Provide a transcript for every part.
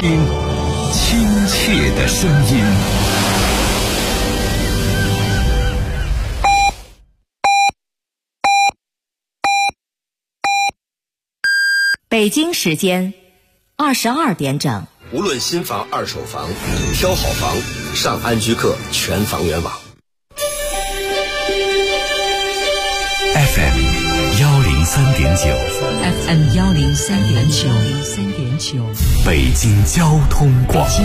听亲切的声音。 北京时间22点整。 无论新房、二手房，挑好房上安居客全房源网。 FM 103.9， 北京交通广播，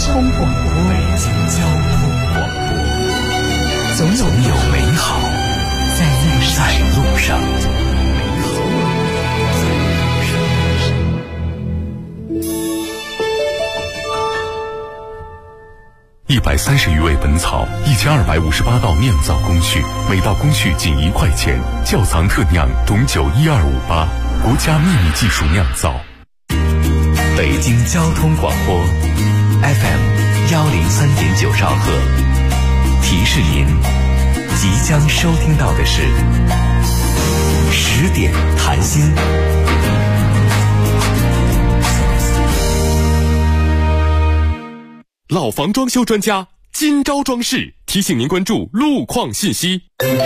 总有美好在路上。130余味本草，1258道酿造工序，每道工序仅1块钱。窖藏特酿董酒1258，国家秘密技术酿造。北京交通广播 FM 103.9兆赫，提示您即将收听到的是10点谈心。 老房装修专家今朝装饰提醒您关注路况信息。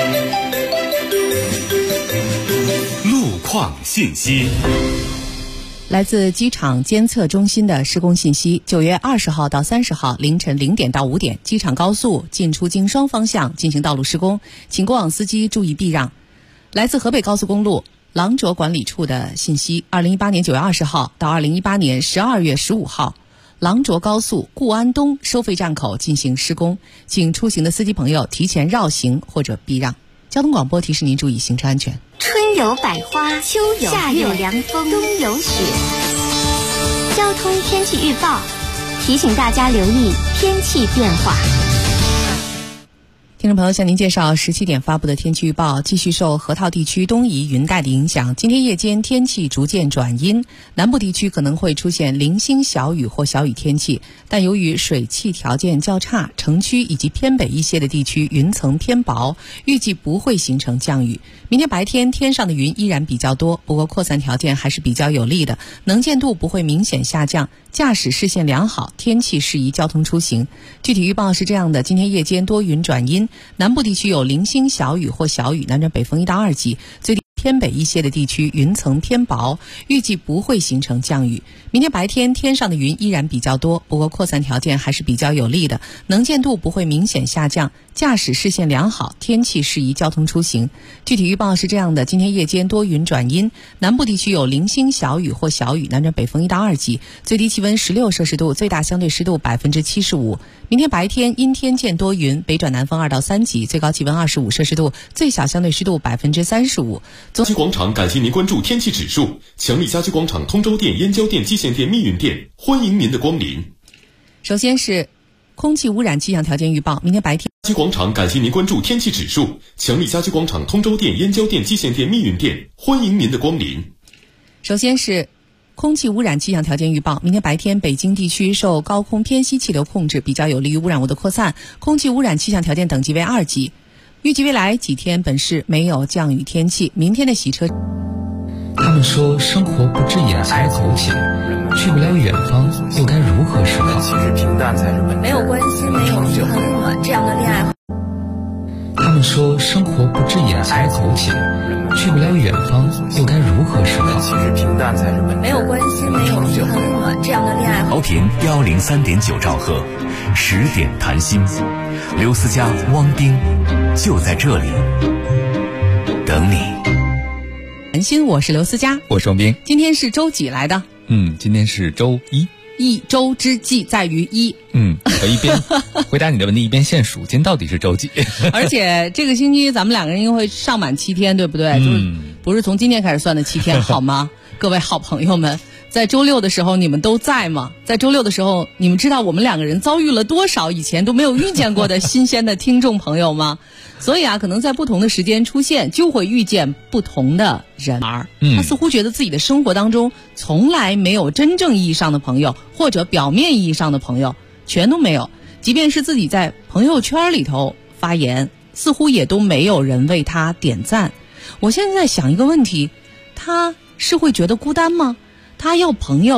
路况信息， 来自机场监测中心的施工信息：9月20号到30号凌晨0点到5点，机场高速进出京双方向进行道路施工，请过往司机注意避让。来自河北高速公路廊卓管理处的信息：2018年9月20号到2018年12月15号。廊卓高速固安东收费站口进行施工，请出行的司机朋友提前绕行或者避让。交通广播提示您注意行车安全。 春有百花，秋有夏有凉风，冬有雪。交通天气预报提醒大家留意天气变化。 听众朋友，向您介绍17点发布的天气预报。继续受河套地区东移云带的影响，今天夜间天气逐渐转阴，南部地区可能会出现零星小雨或小雨天气，但由于水汽条件较差，城区以及偏北一些的地区云层偏薄，预计不会形成降雨。明天白天天上的云依然比较多，不过扩散条件还是比较有利的，能见度不会明显下降，驾驶视线良好，天气适宜交通出行。具体预报是这样的：今天夜间多云转阴，南部地区有零星小雨或小雨，南转北风1到2级，最低偏北一些的地区云层偏薄，预计不会形成降雨。明天白天天上的云依然比较多，不过扩散条件还是比较有利的，能见度不会明显下降，驾驶视线良好，天气适宜交通出行。具体预报是这样的：今天夜间多云转阴，南部地区有零星小雨或小雨，南转北风1到2级，最低气温16摄氏度，最大相对湿度75%。明天白天阴天见多云，北转南风2到3级，最高气温25摄氏度，最小相对湿度35%。 家居广场感谢您关注天气指数，强力家居广场通州店、燕郊店、蓟县店、密云店，欢迎您的光临。 首先是空气污染气象条件预报，明天白天。 家居广场感谢您关注天气指数，强力家居广场通州店、燕郊店、蓟县店、密云店，欢迎您的光临。 首先是空气污染气象条件预报，明天白天北京地区受高空偏西气流控制，比较有利于污染物的扩散，空气污染气象条件等级为2级。预计未来几天本市没有降雨天气，明天的洗车。 他们说生活不止眼前苟且，去不了远方，又该如何是好？ 其实平淡才是本质。 没有关系，没有很暖，这样的恋爱。 他们说生活不止眼前苟且，去不了远方，又该如何是好？ 其实平淡才是本质。 没有关系，没有很暖，这样的恋爱。 调频103.9兆赫，10点谈心，刘思佳、汪冰就在这里等你。 谈心，我是刘思佳， 我是汪冰。 今天是周几来的？ 今天是周一。 一周之计在于一。 我一边回答你的问题，一边现数，今天到底是周几？ 而且这个星期咱们两个人应该会上满7天，对不对？就是不是从今天开始算的7天，好吗？各位好朋友们，在周六的时候你们都在吗？在周六的时候，你们知道我们两个人遭遇了多少以前都没有遇见过的新鲜的听众朋友吗？所以可能在不同的时间出现，就会遇见不同的人儿。他似乎觉得自己的生活当中从来没有真正意义上的朋友，或者表面意义上的朋友，全都没有。即便是自己在朋友圈里头发言，似乎也都没有人为他点赞。我现在在想一个问题，他是会觉得孤单吗？他要朋友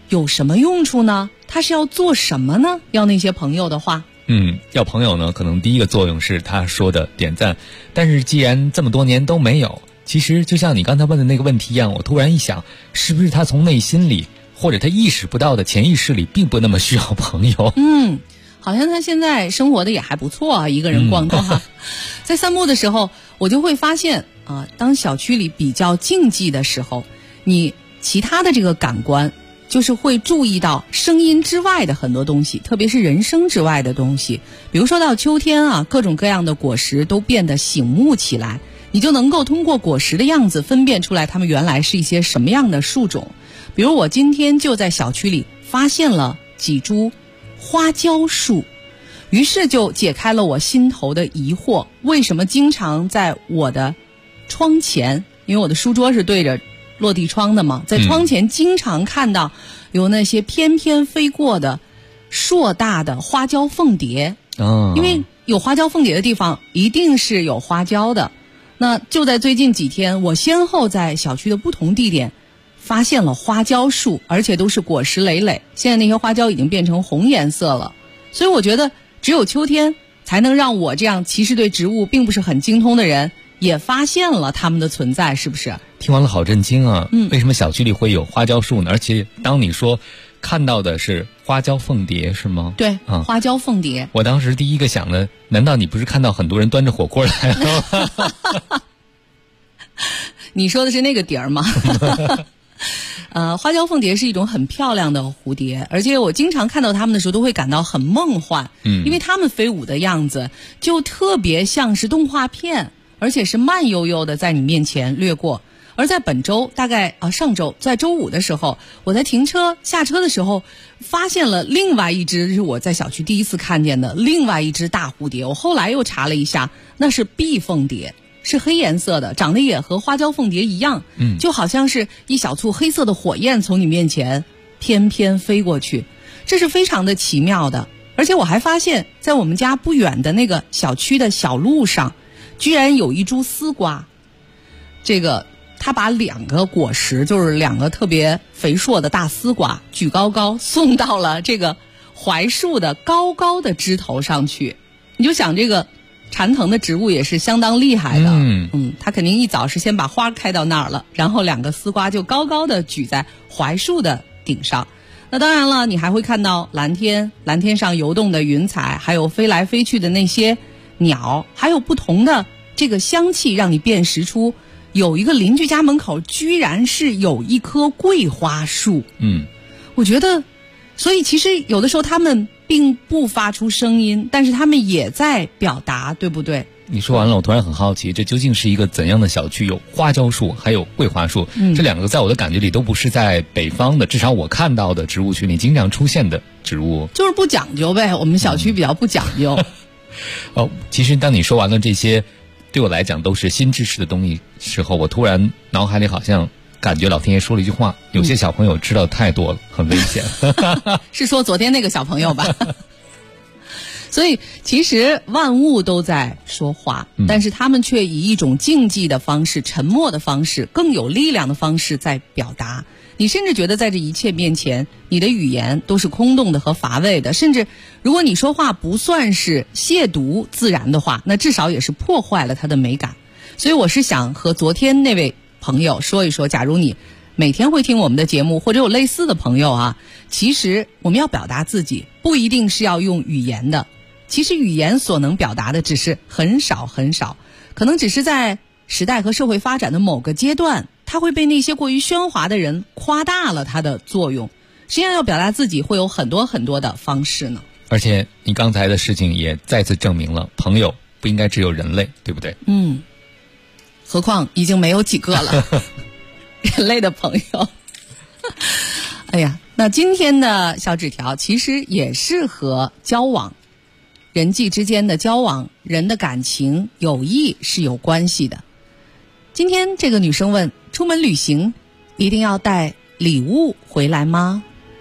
有什么用处呢？他是要做什么呢？要那些朋友的话， 要朋友呢，可能第一个作用是他说的点赞，但是既然这么多年都没有，其实就像你刚才问的那个问题一样，我突然一想，是不是他从内心里或者他意识不到的潜意识里并不那么需要朋友？ 好像他现在生活的也还不错啊，一个人逛逛。在散步的时候，我就会发现当小区里比较静寂的时候，你其他的这个感官就是会注意到声音之外的很多东西，特别是人声之外的东西。比如说到秋天各种各样的果实都变得醒目起来，你就能够通过果实的样子分辨出来它们原来是一些什么样的树种。比如我今天就在小区里发现了几株花椒树，于是就解开了我心头的疑惑，为什么经常在我的窗前，因为我的书桌是对着落地窗的嘛，在窗前经常看到有那些翩翩飞过的硕大的花椒凤蝶。因为有花椒凤蝶的地方一定是有花椒的。那就在最近几天，我先后在小区的不同地点发现了花椒树，而且都是果实累累，现在那些花椒已经变成红颜色了。所以我觉得只有秋天才能让我这样其实对植物并不是很精通的人也发现了它们的存在，是不是？ 听完了好震惊啊！为什么小区里会有花椒树呢？而且当你说看到的是花椒凤蝶是吗？ 对，花椒凤蝶。 我当时第一个想的，难道你不是看到很多人端着火锅来了吗？ 你说的是那个蝶儿吗？花椒凤蝶是一种很漂亮的蝴蝶，而且我经常看到它们的时候都会感到很梦幻，因为它们飞舞的样子就特别像是动画片，而且是慢悠悠的在你面前掠过。而在本周，大概上周，在周五的时候，我在停车下车的时候，发现了另外一只是我在小区第一次看见的另外一只大蝴蝶。我后来又查了一下，那是碧凤蝶，是黑颜色的，长得也和花椒凤蝶一样，就好像是一小簇黑色的火焰从你面前翩翩飞过去，这是非常的奇妙的。而且我还发现，在我们家不远的那个小区的小路上，居然有一株丝瓜，他把2个果实，就是2个特别肥硕的大丝瓜举高高送到了这个槐树的高高的枝头上去。你就想这个蝉藤的植物也是相当厉害的，它肯定一早是先把花开到那儿了，然后2个丝瓜就高高的举在槐树的顶上。那当然了，你还会看到蓝天上游动的云彩，还有飞来飞去的那些鸟，还有不同的这个香气，让你辨识出有一个邻居家门口居然是有一棵桂花树。我觉得，所以其实有的时候他们并不发出声音，但是他们也在表达，对不对？ 你说完了，我突然很好奇，这究竟是一个怎样的小区？有花椒树，还有桂花树，这2个在我的感觉里都不是在北方的，至少我看到的植物群里经常出现的植物。 就是不讲究呗，我们小区比较不讲究。 其实当你说完了这些对我来讲都是新知识的东西时候，我突然脑海里好像感觉老天爷说了一句话，有些小朋友知道太多了，很危险。 是说昨天那个小朋友吧？所以其实万物都在说话，但是他们却以一种静寂的方式、沉默的方式、更有力量的方式在表达。你甚至觉得在这一切面前，你的语言都是空洞的和乏味的，甚至如果你说话不算是亵渎自然的话，那至少也是破坏了它的美感。所以我是想和昨天那位朋友说一说，假如你每天会听我们的节目，或者有类似的朋友其实我们要表达自己不一定是要用语言的，其实语言所能表达的只是很少很少，可能只是在时代和社会发展的某个阶段，它会被那些过于喧哗的人夸大了它的作用。实际上要表达自己会有很多很多的方式呢。 而且你刚才的事情也再次证明了，朋友不应该只有人类，对不对？ 何况已经没有几个了。人类的朋友。哎呀，那今天的小纸条其实也是和交往、人际之间的交往、人的感情、友谊是有关系的。今天这个女生问，出门旅行一定要带礼物回来吗？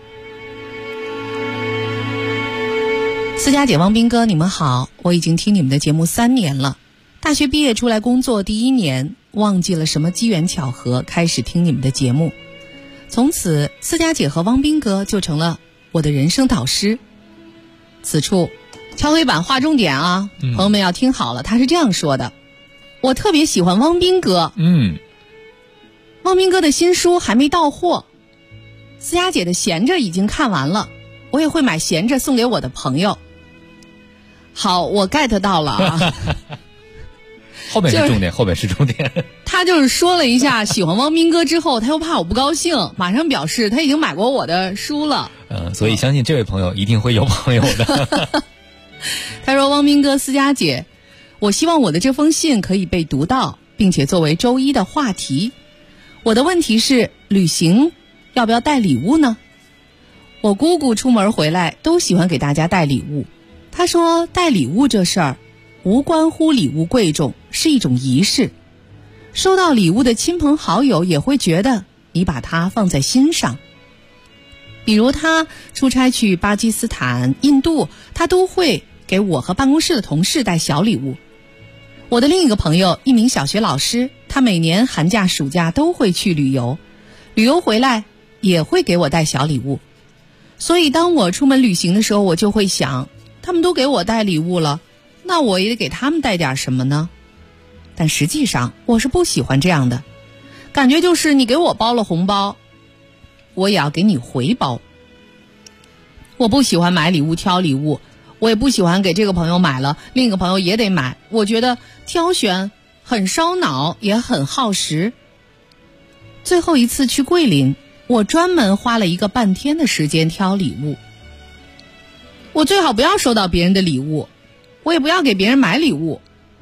思佳姐、汪斌哥，你们好，我已经听你们的节目3年了，大学毕业出来工作第1年，忘记了什么机缘巧合开始听你们的节目。 从此思佳姐和汪斌哥就成了我的人生导师。此处敲黑板划重点啊，朋友们要听好了，他是这样说的：我特别喜欢汪斌哥，汪斌哥的新书还没到货，思佳姐的闲着已经看完了，我也会买闲着送给我的朋友。好，我 get 到了啊。 后面是重点，后面是重点。 他就是说了一下喜欢汪斌哥之后，他又怕我不高兴，马上表示他已经买过我的书了。 所以相信这位朋友一定会有朋友的。 他说：汪斌哥、思佳姐，我希望我的这封信可以被读到，并且作为周一的话题。我的问题是，旅行要不要带礼物呢？我姑姑出门回来都喜欢给大家带礼物。她说带礼物这事儿无关乎礼物贵重，是一种仪式。收到礼物的亲朋好友也会觉得你把它放在心上。比如他出差去巴基斯坦、印度，他都会给我和办公室的同事带小礼物。我的另一个朋友，一名小学老师，他每年寒假、暑假都会去旅游，旅游回来也会给我带小礼物。所以当我出门旅行的时候，我就会想，他们都给我带礼物了，那我也得给他们带点什么呢？但实际上我是不喜欢这样的，感觉就是你给我包了红包，我也要给你回包。我不喜欢买礼物挑礼物，我也不喜欢给这个朋友买了另一个朋友也得买，我觉得挑选很烧脑也很耗时。最后一次去桂林，我专门花了一个半天的时间挑礼物。我最好不要收到别人的礼物，我也不要给别人买礼物。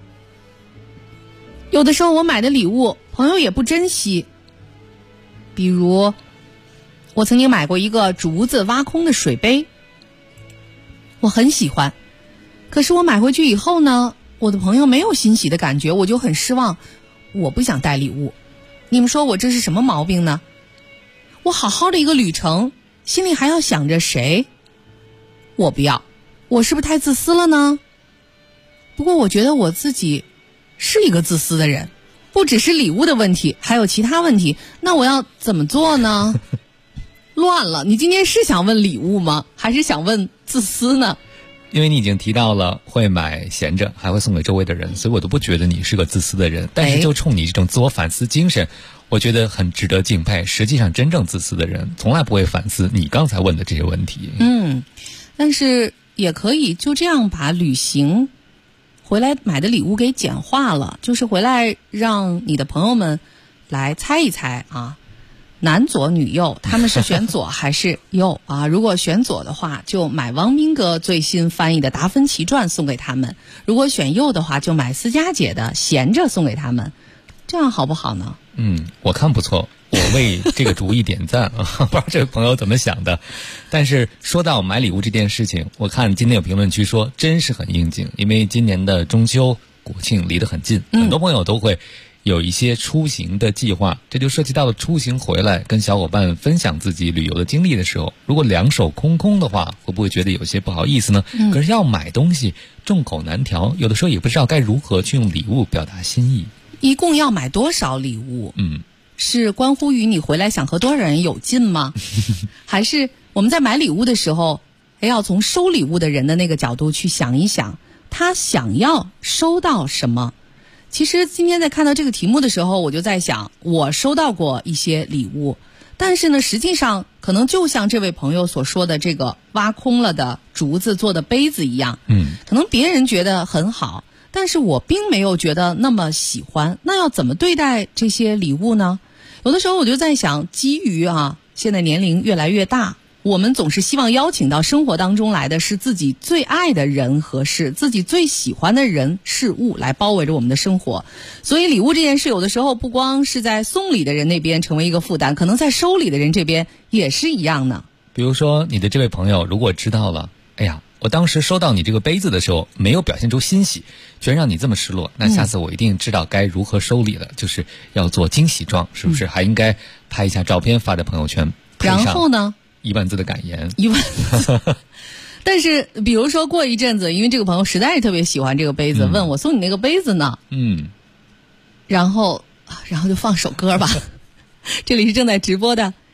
有的时候我买的礼物朋友也不珍惜，比如我曾经买过一个竹子挖空的水杯，我很喜欢，可是我买回去以后呢，我的朋友没有欣喜的感觉，我就很失望，我不想带礼物。你们说我这是什么毛病呢？我好好的一个旅程，心里还要想着谁？我不要，我是不是太自私了呢？不过我觉得我自己是一个自私的人，不只是礼物的问题，还有其他问题，那我要怎么做呢？乱了，你今天是想问礼物吗？还是想问自私呢？ 因为你已经提到了会买闲着，还会送给周围的人，所以我都不觉得你是个自私的人。但是就冲你这种自我反思精神，我觉得很值得敬佩。实际上真正自私的人从来不会反思你刚才问的这些问题。 但是也可以就这样把旅行回来买的礼物给简化了，就是回来让你的朋友们来猜一猜啊，男左女右，他们是选左还是右啊？如果选左的话，就买汪斌哥最新翻译的《达芬奇传》送给他们；如果选右的话，就买思佳姐的《闲着》送给他们。这样好不好呢？ 我看不错，我为这个主意点赞啊！不知道这位朋友怎么想的。但是说到买礼物这件事情，我看今天有评论区说真是很应景，因为今年的中秋国庆离得很近，很多朋友都会有一些出行的计划，这就涉及到了出行回来跟小伙伴分享自己旅游的经历的时候，如果两手空空的话，会不会觉得有些不好意思呢？可是要买东西众口难调，有的时候也不知道该如何去用礼物表达心意。 一共要买多少礼物？是关乎于你回来想和多少人有劲吗？还是我们在买礼物的时候，要从收礼物的人的那个角度去想一想，他想要收到什么？其实今天在看到这个题目的时候，我就在想，我收到过一些礼物，但是呢，实际上可能就像这位朋友所说的这个挖空了的竹子做的杯子一样，可能别人觉得很好，但是我并没有觉得那么喜欢。那要怎么对待这些礼物呢？有的时候我就在想，基于现在年龄越来越大，我们总是希望邀请到生活当中来的是自己最爱的人和事，自己最喜欢的人事物来包围着我们的生活。所以礼物这件事有的时候不光是在送礼的人那边成为一个负担，可能在收礼的人这边也是一样呢。 比如说你的这位朋友如果知道了，哎呀，我当时收到你这个杯子的时候没有表现出欣喜，居然让你这么失落，那下次我一定知道该如何收礼了，就是要做惊喜状，是不是？还应该拍一下照片发在朋友圈， 然后呢 1万字的感言 ，1万字。但是比如说过一阵子，因为这个朋友实在是特别喜欢这个杯子，问我送你那个杯子呢，然后就放首歌吧。这里是正在直播的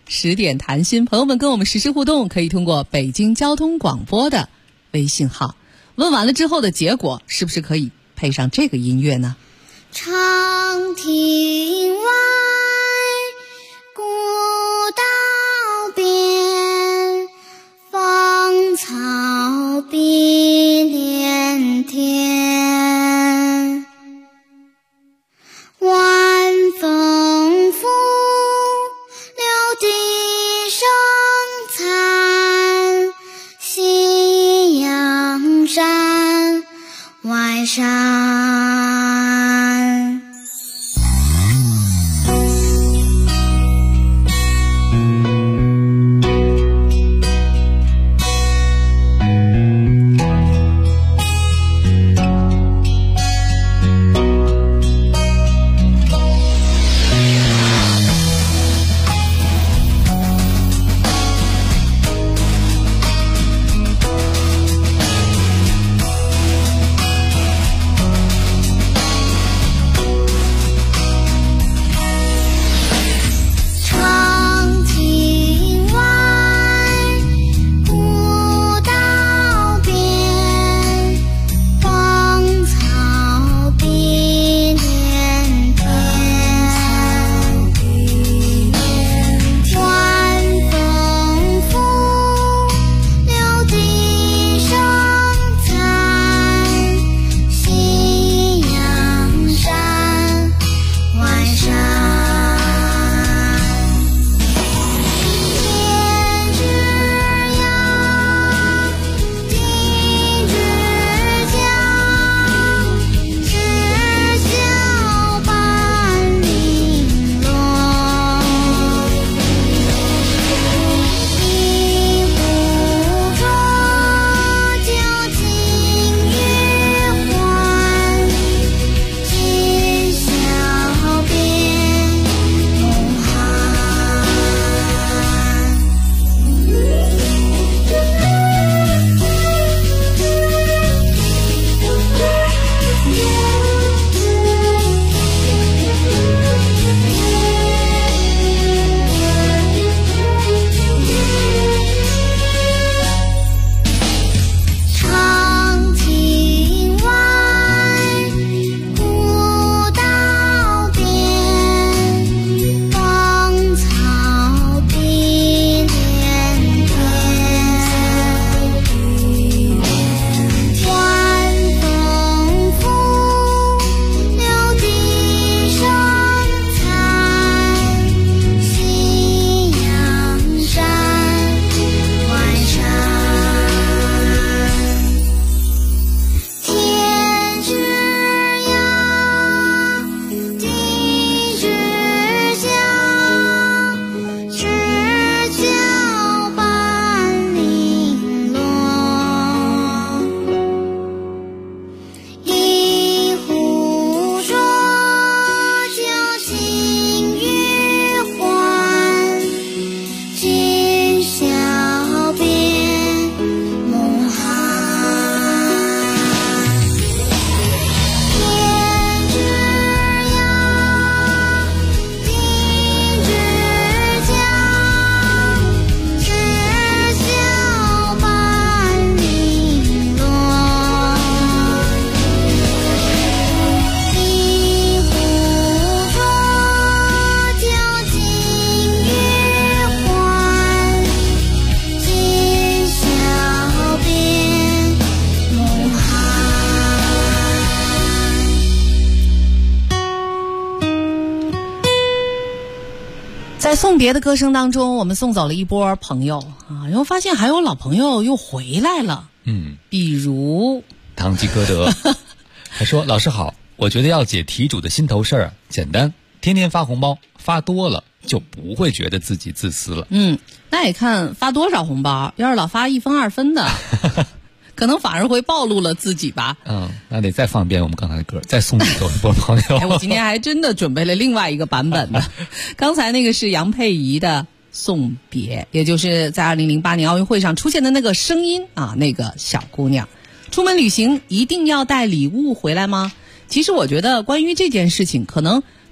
10点谈心，朋友们跟我们实时互动，可以通过北京交通广播的微信号。问完了之后的结果，是不是可以配上这个音乐呢？ 长亭外，古道边，芳草碧连天。晚风拂，柳笛声残，夕阳山外山。 在送别的歌声当中，我们送走了一波朋友啊，然后发现还有老朋友又回来了。比如堂吉诃德还说：“老师好，我觉得要解题主的心头事儿简单，天天发红包，发多了就不会觉得自己自私了。” 那也看发多少红包，要是老发1分2分的可能反而会暴露了自己吧。 那得再放一遍我们刚才的歌，再送给一波朋友。 我今天还真的准备了另外一个版本的。刚才那个是杨佩仪的送别，也就是在2008年奥运会上出现的那个声音啊，那个小姑娘。出门旅行一定要带礼物回来吗？其实我觉得关于这件事情，可能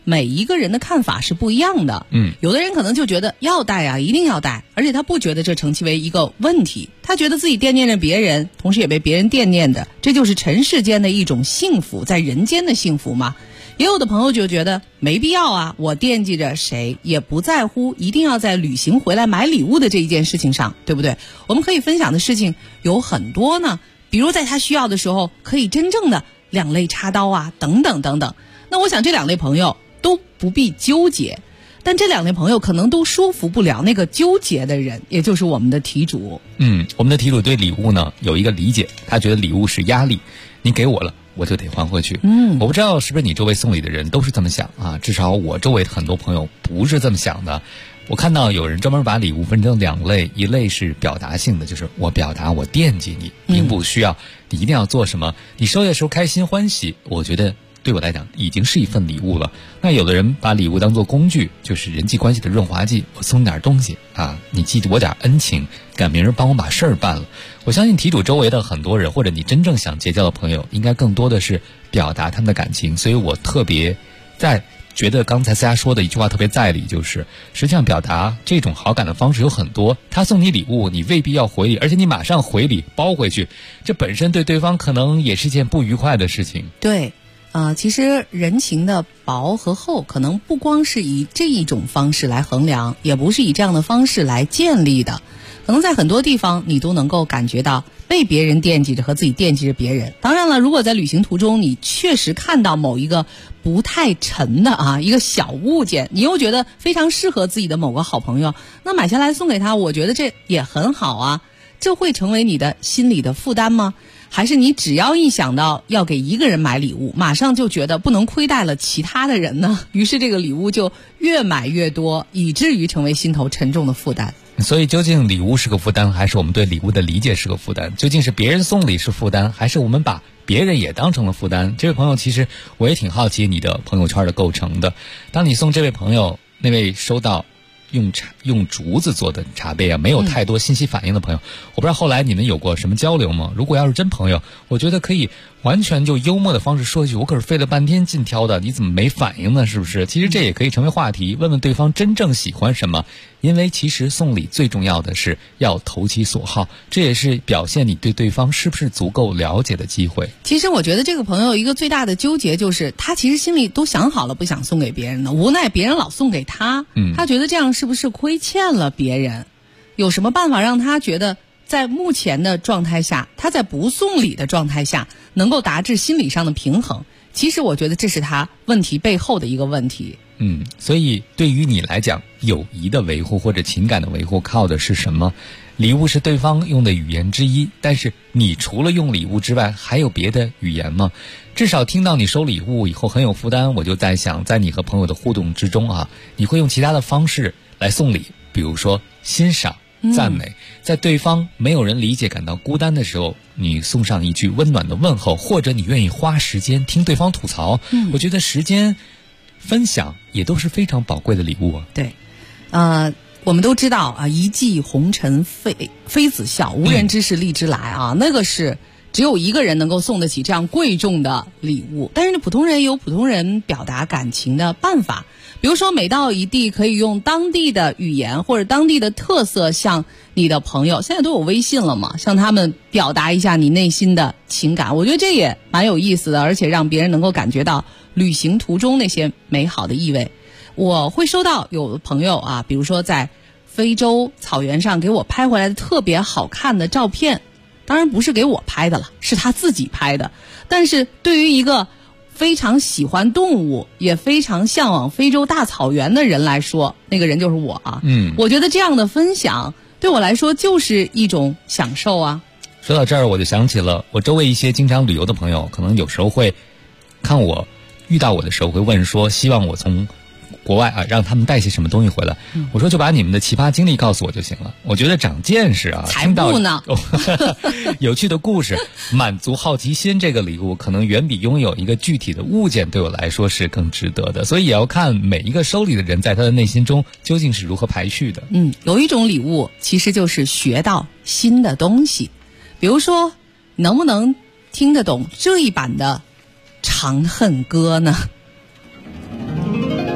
每一个人的看法是不一样的。有的人可能就觉得要带啊，一定要带，而且他不觉得这成其为一个问题，他觉得自己惦念着别人，同时也被别人惦念着，这就是尘世间的一种幸福，在人间的幸福嘛。也有的朋友就觉得没必要啊，我惦记着谁也不在乎一定要在旅行回来买礼物的这一件事情上，对不对？我们可以分享的事情有很多呢，比如在他需要的时候可以真正的两肋插刀啊，等等等等。那我想这两类朋友都不必纠结，但这两类朋友可能都说服不了那个纠结的人，也就是我们的题主。 我们的题主对礼物呢有一个理解，他觉得礼物是压力，你给我了我就得还回去。我不知道是不是你周围送礼的人都是这么想啊？至少我周围很多朋友不是这么想的。我看到有人专门把礼物分成两类，一类是表达性的，就是我表达我惦记你，并不需要你一定要做什么，你收的时候开心欢喜，我觉得对我来讲已经是一份礼物了。那有的人把礼物当作工具，就是人际关系的润滑剂，我送点东西啊，你记我点恩情，赶明儿帮我把事儿办了。我相信题主周围的很多人，或者你真正想结交的朋友，应该更多的是表达他们的感情。所以我特别觉得刚才思佳说的一句话特别在理，就是实际上表达这种好感的方式有很多，他送你礼物你未必要回礼，而且你马上回礼包回去，这本身对对方可能也是一件不愉快的事情。 对，其实人情的薄和厚可能不光是以这一种方式来衡量，也不是以这样的方式来建立的，可能在很多地方你都能够感觉到被别人惦记着和自己惦记着别人。当然了，如果在旅行途中你确实看到某一个不太沉的一个小物件，你又觉得非常适合自己的某个好朋友，那买下来送给他，我觉得这也很好啊。这会成为你的心理的负担吗？还是你只要一想到要给一个人买礼物，马上就觉得不能亏待了其他的人呢？于是这个礼物就越买越多，以至于成为心头沉重的负担。 所以究竟礼物是个负担，还是我们对礼物的理解是个负担？究竟是别人送礼是负担，还是我们把别人也当成了负担？这位朋友，其实我也挺好奇你的朋友圈的构成的。当你送这位朋友，那位收到用竹子做的茶杯没有太多信息反应的朋友，我不知道后来你们有过什么交流吗？如果要是真朋友，我觉得可以完全就幽默的方式说一句，我可是费了半天劲挑的，你怎么没反应呢？是不是？其实这也可以成为话题，问问对方真正喜欢什么。因为其实送礼最重要的是要投其所好，这也是表现你对对方是不是足够了解的机会。 其实我觉得这个朋友一个最大的纠结就是他其实心里都想好了不想送给别人的，无奈别人老送给他，他觉得这样是不是亏欠了别人？有什么办法让他觉得在目前的状态下，他在不送礼的状态下能够达至心理上的平衡？其实我觉得这是他问题背后的一个问题。 所以对于你来讲，友谊的维护或者情感的维护靠的是什么？礼物是对方用的语言之一，但是你除了用礼物之外还有别的语言吗？至少听到你收礼物以后很有负担，我就在想，在你和朋友的互动之中你会用其他的方式来送礼，比如说欣赏、赞美，在对方没有人理解感到孤单的时候，你送上一句温暖的问候，或者你愿意花时间听对方吐槽，我觉得时间分享也都是非常宝贵的礼物。 对，我们都知道一骑红尘妃子笑，无人知是荔枝来那个是只有一个人能够送得起这样贵重的礼物。但是普通人有普通人表达感情的办法，比如说每到一地可以用当地的语言或者当地的特色向你的朋友，现在都有微信了嘛，向他们表达一下你内心的情感，我觉得这也蛮有意思的，而且让别人能够感觉到旅行途中那些美好的意味。我会收到有朋友比如说在非洲草原上给我拍回来的特别好看的照片，当然不是给我拍的了，是他自己拍的。但是对于一个非常喜欢动物也非常向往非洲大草原的人来说，那个人就是我我觉得这样的分享对我来说就是一种享受说到这儿我就想起了我周围一些经常旅游的朋友，可能有时候会看我遇到我的时候会问说希望我从国外让他们带些什么东西回来，我说就把你们的奇葩经历告诉我就行了，我觉得长见识才不呢有趣的故事满足好奇心，这个礼物可能远比拥有一个具体的物件对我来说是更值得的。所以也要看每一个收礼的人在他的内心中究竟是如何排序的。 有一种礼物其实就是学到新的东西，比如说能不能听得懂这一版的《长恨歌》呢？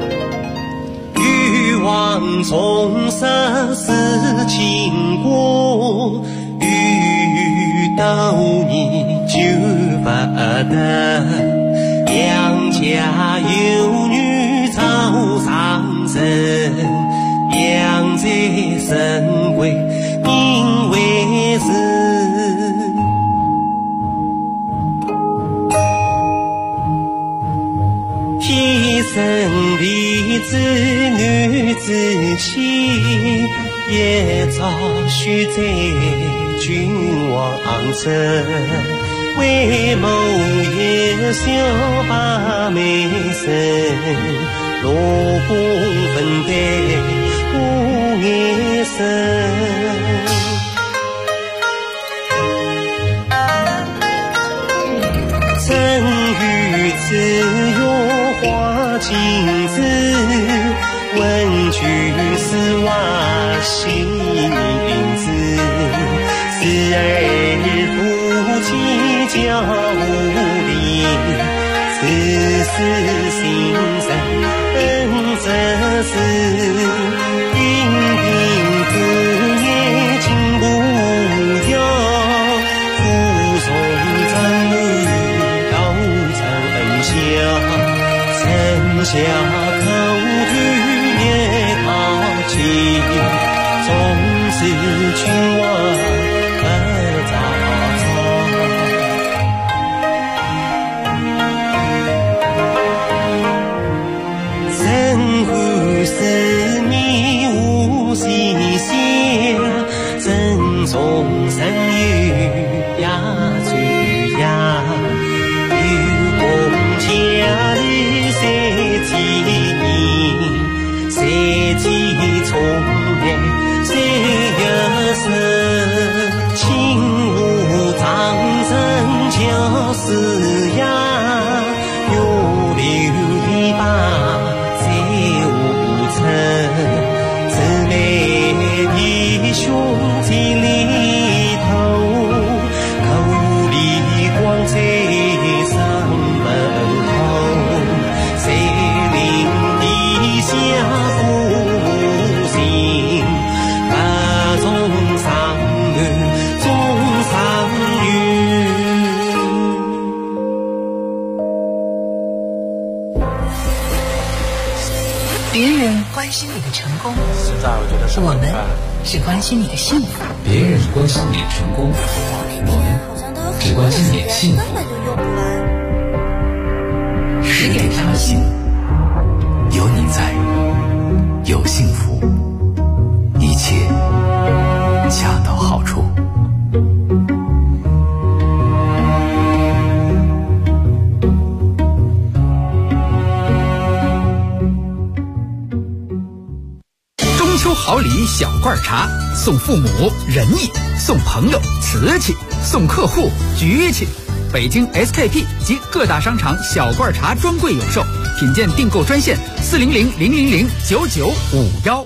往从色是情过，遇到你就不得。杨家有女早上身，杨在神归因为是。天生丽质女子气，一朝须在君王身。为谋一笑把眉生，罗宫分担无颜深。真与自用花镜子，问句是瓦心子。时而夫妻交无离，此事心生恩泽是。因凭子业情不要，父从长女高成孝，城下口语也靠近，总是君王从生育呀最呀，有功家里谁记你，谁记从来谁有生，情无长生教思呀，有留一把再无成，姊妹弟兄在里头，口里光在上门后，谁领地下父心，把中上女中上女。 别人关心你的成功， 现在我觉得我们只关心你的幸福。 别人关心你的成功，我们只关心你的幸福。 十点插心， 有你在，有幸福，一切恰到好处。 好礼小罐茶，送父母仁义，送朋友瓷器，送客户局气。北京 SKP 及各大商场小罐茶专柜有售，品鉴订购专线400-000-9951。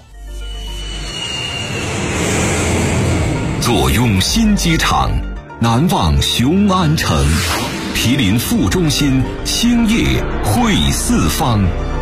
坐拥新机场，难忘雄安城，毗邻副中心，兴业汇四方。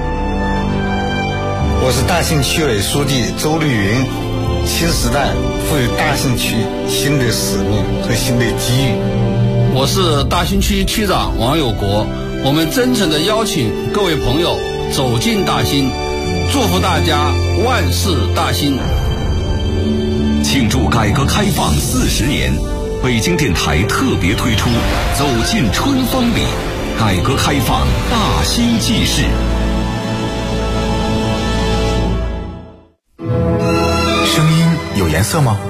我是大兴区委书记周绿云，新时代赋予大兴区新的使命和新的机遇。 我是大兴区区长王有国，我们真诚地邀请各位朋友走进大兴，祝福大家万事大兴。 庆祝改革开放40年，北京电台特别推出走进春风里，改革开放大兴纪事。 有颜色吗？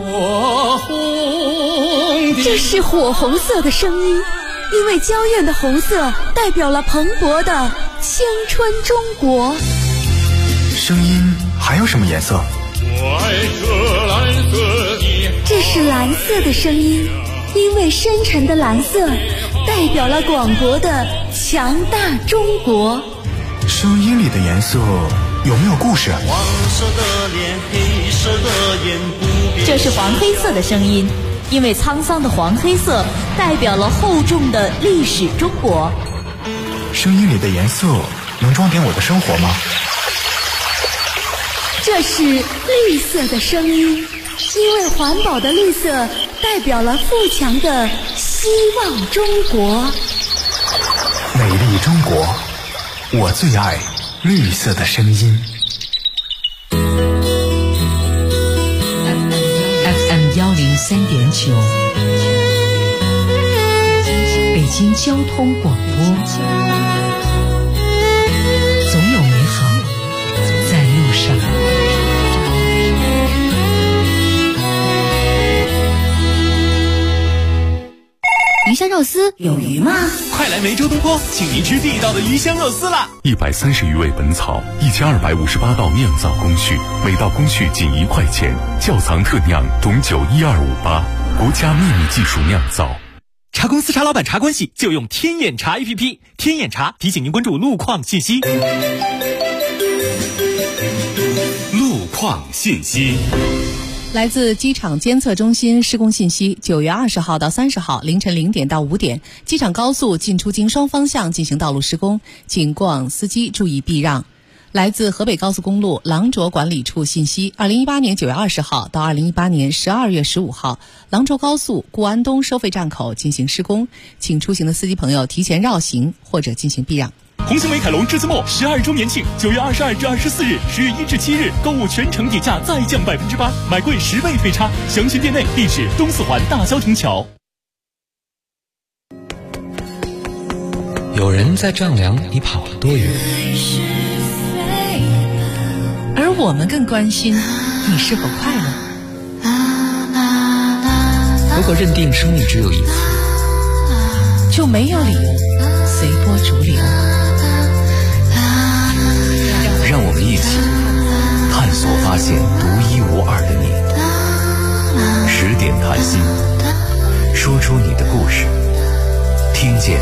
这是火红色的声音，因为娇艳的红色代表了蓬勃的青春中国。 声音还有什么颜色？ 这是蓝色的声音，因为深沉的蓝色代表了广博的强大中国。 声音里的颜色有没有故事？ 黄色的脸，黑色的眼，不变。 这是黄黑色的声音，因为沧桑的黄黑色代表了厚重的历史中国。 声音里的颜色能装点我的生活吗？ 这是绿色的声音，因为环保的绿色代表了富强的希望中国。 美丽中国，我最爱绿色的声音。 FM 103.9，北京交通广播，总有美好在路上。 鱼香肉丝有鱼吗？ 快来梅州东坡，请您吃地道的鱼香肉丝啦 ！130余味本草，1258道酿造工序，每道工序仅1块钱，窖藏特酿董酒12588，国家秘密技术酿造。 茶公司茶老板茶关系就用天眼茶 APP， 天眼茶提醒您关注路况信息。 路况信息。 来自机场监测中心施工信息：9月20号到30号凌晨0点到5点，机场高速进出京双方向进行道路施工，请过往司机注意避让。来自河北高速公路廊卓管理处信息：2018年9月20号到2018年12月15号，廊卓高速固安东收费站口进行施工，请出行的司机朋友提前绕行或者进行避让。 鸿星美凯龙至次末12周年庆，9月22至24日，10月1至7日，购物全程底价再降8%，买贵10倍退差。详询店内，地址东四环大郊亭桥。 有人在丈量你跑了多远， 而我们更关心你是否快乐。 如果认定生命只有一次， 就没有理由随波逐流。 让我们一起探索发现独一无二的你。10点谈心，说出你的故事，听见。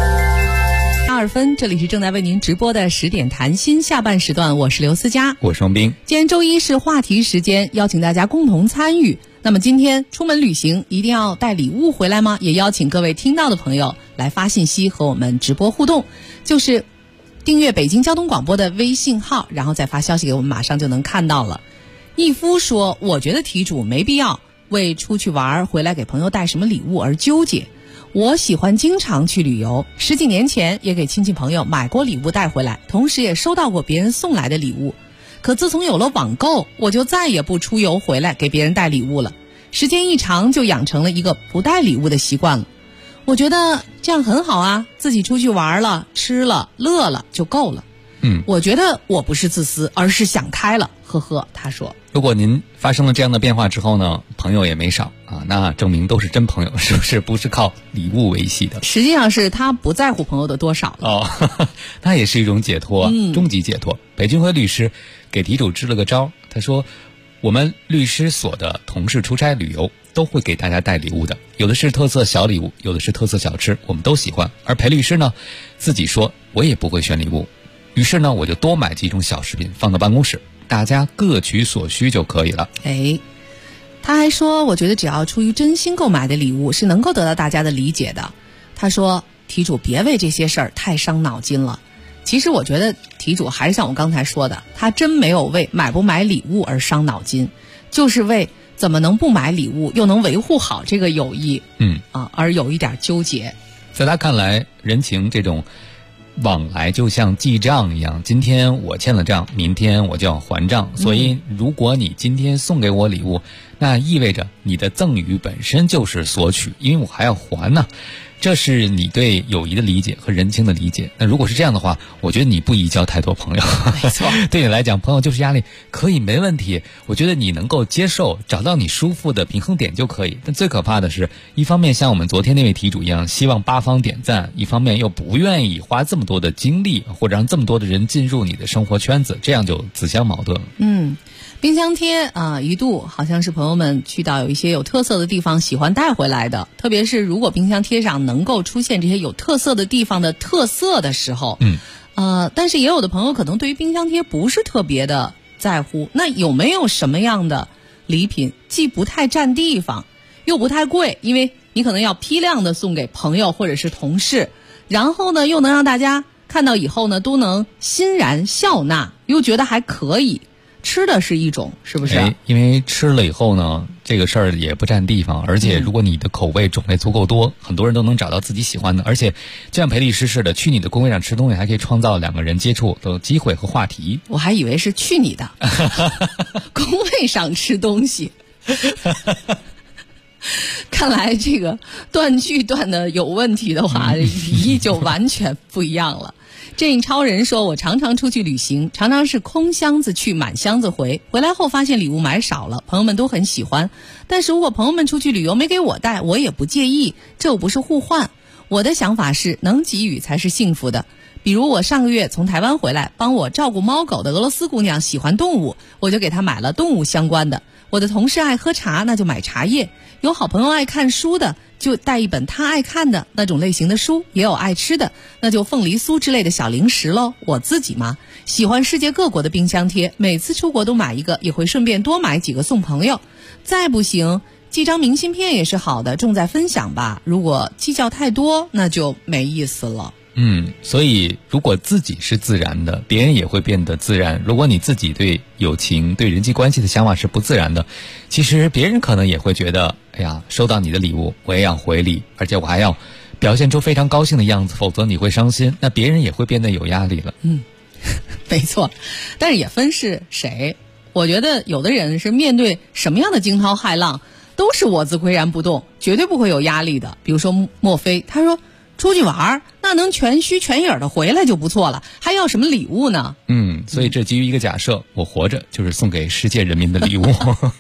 2分，这里是正在为您直播的10点谈心下半时段，我是刘思佳， 我是双冰。 今天周一是话题时间，邀请大家共同参与。那么今天出门旅行一定要带礼物回来吗？也邀请各位听到的朋友来发信息和我们直播互动，就是订阅北京交通广播的微信号，然后再发消息给我们，马上就能看到了。义夫说，我觉得题主没必要为出去玩回来给朋友带什么礼物而纠结。我喜欢经常去旅游，10几年前也给亲戚朋友买过礼物带回来，同时也收到过别人送来的礼物。可自从有了网购，我就再也不出游回来给别人带礼物了。时间一长，就养成了一个不带礼物的习惯了。我觉得这样很好啊，自己出去玩了、吃了、乐了就够了。我觉得我不是自私，而是想开了，呵呵，他说。 如果您发生了这样的变化之后呢，朋友也没少啊，那证明都是真朋友，是不是？不是靠礼物维系的。 实际上是他不在乎朋友的多少了。 哦，那也是一种解脱，终极解脱。北京辉律师给题主支了个招，他说，我们律师所的同事出差旅游都会给大家带礼物的，有的是特色小礼物，有的是特色小吃，我们都喜欢。而裴律师呢，自己说我也不会选礼物，于是呢，我就多买几种小食品放到办公室，大家各取所需就可以了。 他还说，我觉得只要出于真心购买的礼物是能够得到大家的理解的。他说，题主别为这些事儿太伤脑筋了。其实我觉得题主还是像我刚才说的，他真没有为买不买礼物而伤脑筋，就是为怎么能不买礼物又能维护好这个友谊而有一点纠结。 在他看来，人情这种往来就像记账一样，今天我欠了账，明天我就要还账。所以如果你今天送给我礼物，那意味着你的赠与本身就是索取，因为我还要还呢。这是你对友谊的理解和人情的理解。那如果是这样的话，我觉得你不宜交太多朋友。 没错， 对你来讲，朋友就是压力，可以没问题。我觉得你能够接受，找到你舒服的平衡点就可以。但最可怕的是，一方面像我们昨天那位题主一样，希望8方点赞，一方面又不愿意花这么多的精力，或者让这么多的人进入你的生活圈子，这样就自相矛盾了。 冰箱贴一度好像是朋友们去到有一些有特色的地方喜欢带回来的，特别是如果冰箱贴上能够出现这些有特色的地方的特色的时候，但是也有的朋友可能对于冰箱贴不是特别的在乎。那有没有什么样的礼品既不太占地方又不太贵，因为你可能要批量的送给朋友或者是同事，然后呢又能让大家看到以后呢都能欣然笑纳，又觉得还可以， 吃的是一种，是不是？ 因为吃了以后呢，这个事儿也不占地方，而且如果你的口味种类足够多，很多人都能找到自己喜欢的。而且就像培丽师似的，去你的工位上吃东西，还可以创造两个人接触的机会和话题。 我还以为是去你的工位上吃东西。看来这个断句断的有问题的话，语义就完全不一样了。正超人说，我常常出去旅行，常常是空箱子去满箱子回来后发现礼物买少了，朋友们都很喜欢，但是如果朋友们出去旅游没给我带，我也不介意，这又不是互换。我的想法是能给予才是幸福的。比如我上个月从台湾回来，帮我照顾猫狗的俄罗斯姑娘喜欢动物，我就给她买了动物相关的。我的同事爱喝茶，那就买茶叶。有好朋友爱看书的，就带一本他爱看的那种类型的书，也有爱吃的，那就凤梨酥之类的小零食咯。我自己嘛，喜欢世界各国的冰箱贴，每次出国都买一个，也会顺便多买几个送朋友。再不行，寄张明信片也是好的，重在分享吧。如果计较太多，那就没意思了。 所以如果自己是自然的，别人也会变得自然。如果你自己对友情、对人际关系的想法是不自然的，其实别人可能也会觉得，哎呀，收到你的礼物，我也要回礼，而且我还要表现出非常高兴的样子，否则你会伤心，那别人也会变得有压力了。 没错，但是也分是谁。我觉得有的人是面对什么样的惊涛骇浪，都是我自岿然不动，绝对不会有压力的。比如说莫非，他说出去玩那能全虚全影的回来就不错了，还要什么礼物呢？ 所以这基于一个假设，我活着就是送给世界人民的礼物。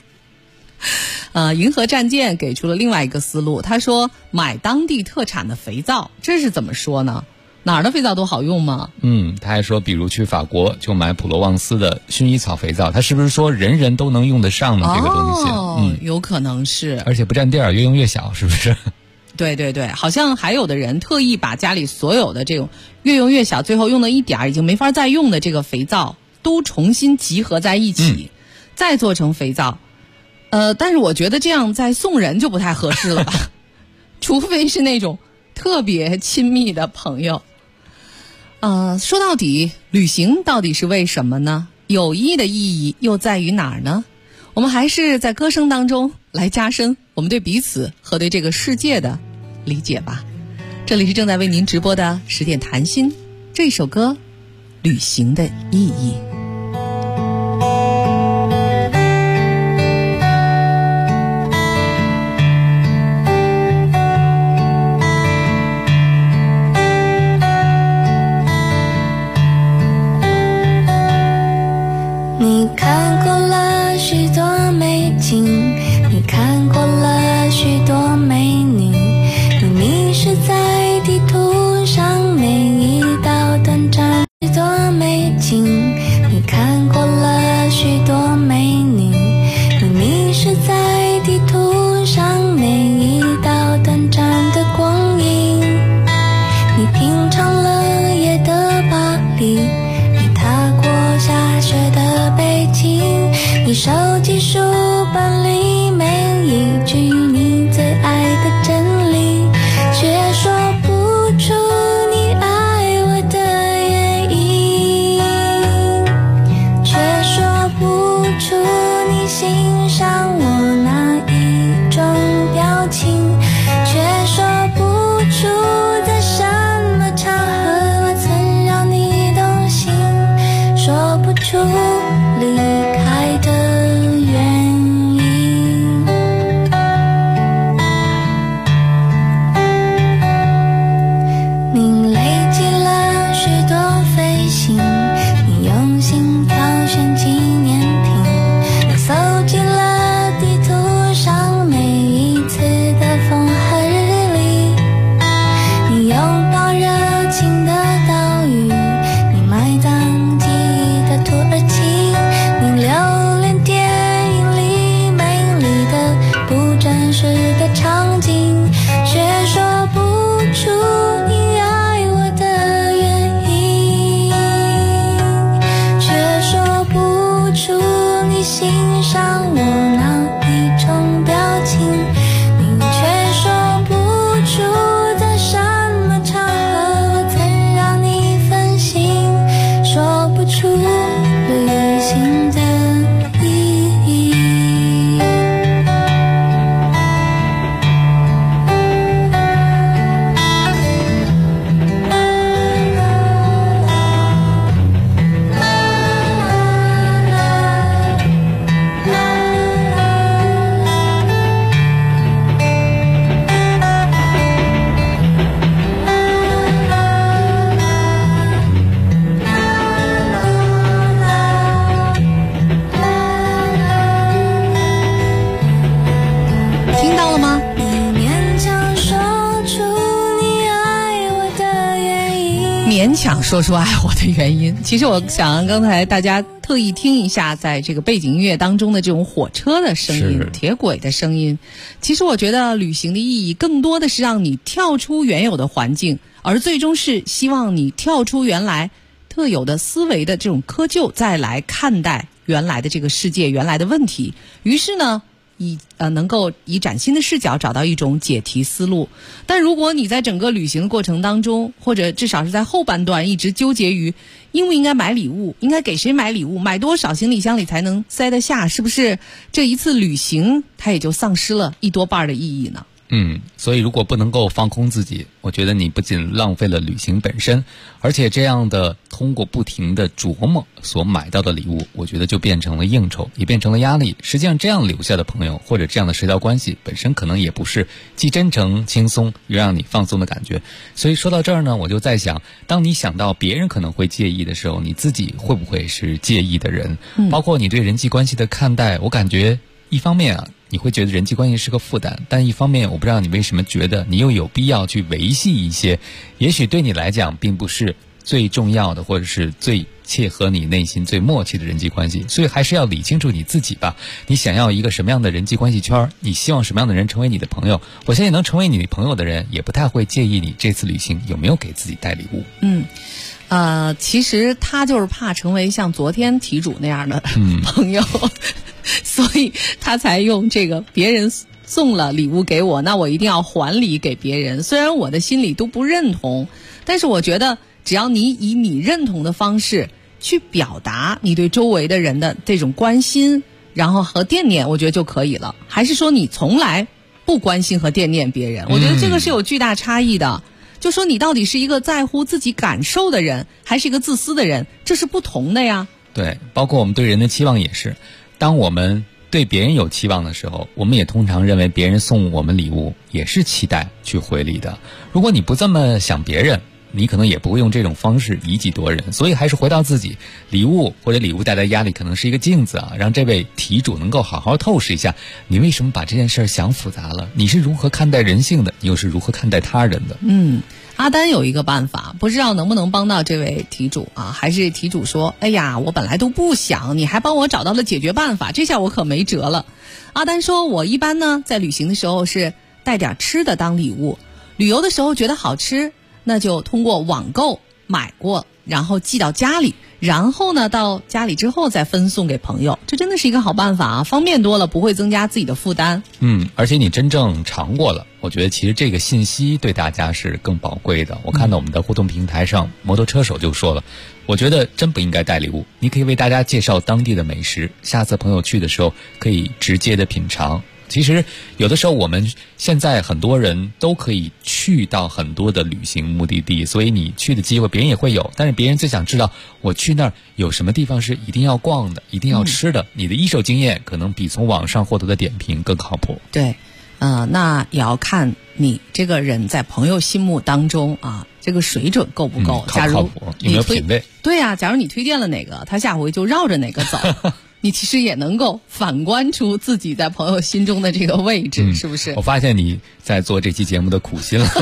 银河战舰给出了另外一个思路，他说买当地特产的肥皂，这是怎么说呢？哪儿的肥皂都好用吗？ 他还说比如去法国就买普罗旺斯的薰衣草肥皂，他是不是说人人都能用得上呢？这个东西有可能是， 而且不占地儿，越用越小，是不是？ 对对对，好像还有的人特意把家里所有的这种越用越小，最后用了一点已经没法再用的这个肥皂都重新集合在一起，再做成肥皂。但是我觉得这样再送人就不太合适了吧，除非是那种特别亲密的朋友。说到底，旅行到底是为什么呢？友谊的意义又在于哪儿呢？我们还是在歌声当中来加深我们对彼此和对这个世界的理解吧。这里是正在为您直播的10点谈心，这首歌《旅行的意义》。 你看过了许多美景，你看过了许多美女，你迷失在地图上每一道短暂。许多美景， 勉强说出爱我的原因。其实我想刚才大家特意听一下，在这个背景音乐当中的这种火车的声音、铁轨的声音。其实我觉得旅行的意义更多的是让你跳出原有的环境，而最终是希望你跳出原来特有的思维的这种窠臼，再来看待原来的这个世界、原来的问题。于是呢，能够以崭新的视角找到一种解题思路。但如果你在整个旅行的过程当中，或者至少是在后半段一直纠结于应不应该买礼物，应该给谁买礼物，买多少行李箱里才能塞得下，是不是这一次旅行它也就丧失了一多半的意义呢？ 所以如果不能够放空自己，我觉得你不仅浪费了旅行本身，而且这样的通过不停的琢磨所买到的礼物，我觉得就变成了应酬，也变成了压力。实际上这样留下的朋友或者这样的社交关系本身可能也不是既真诚轻松又让你放松的感觉。所以说到这儿呢，我就在想，当你想到别人可能会介意的时候，你自己会不会是介意的人？包括你对人际关系的看待，我感觉一方面你会觉得人际关系是个负担，但一方面我不知道你为什么觉得你又有必要去维系一些也许对你来讲并不是最重要的，或者是最切合你内心最默契的人际关系。所以还是要理清楚你自己吧，你想要一个什么样的人际关系圈，你希望什么样的人成为你的朋友。我相信能成为你朋友的人也不太会介意你这次旅行有没有给自己带礼物。 其实他就是怕成为像昨天题主那样的朋友，所以他才用这个别人送了礼物给我，那我一定要还礼给别人。虽然我的心里都不认同，但是我觉得只要你以你认同的方式去表达你对周围的人的这种关心，然后和惦念，我觉得就可以了。还是说你从来不关心和惦念别人，我觉得这个是有巨大差异的。就说你到底是一个在乎自己感受的人，还是一个自私的人，这是不同的呀。 对，包括我们对人的期望也是，当我们对别人有期望的时候，我们也通常认为别人送我们礼物也是期待去回礼的。如果你不这么想别人，你可能也不会用这种方式以己度人。所以还是回到自己，礼物或者礼物带来压力可能是一个镜子让这位题主能够好好透视一下，你为什么把这件事想复杂了，你是如何看待人性的，你又是如何看待他人的。 阿丹有一个办法，不知道能不能帮到这位题主还是题主说，哎呀，我本来都不想，你还帮我找到了解决办法，这下我可没辙了。阿丹说，我一般呢在旅行的时候是带点吃的当礼物，旅游的时候觉得好吃，那就通过网购买过，然后寄到家里，然后呢到家里之后再分送给朋友，这真的是一个好办法方便多了，不会增加自己的负担。 而且你真正尝过了，我觉得其实这个信息对大家是更宝贵的。我看到我们的互动平台上摩托车手就说了，我觉得真不应该带礼物，你可以为大家介绍当地的美食，下次朋友去的时候可以直接的品尝。其实有的时候我们现在很多人都可以去到很多的旅行目的地，所以你去的机会别人也会有，但是别人最想知道我去那儿有什么地方是一定要逛的，一定要吃的。你的一手经验可能比从网上获得的点评更靠谱。 对，那也要看你这个人在朋友心目当中这个水准够不够， 靠谱，有没有品味。 对呀，假如你推荐了哪个，他下回就绕着哪个走你其实也能够反观出自己在朋友心中的这个位置，是不是？ 我发现你在做这期节目的苦心了。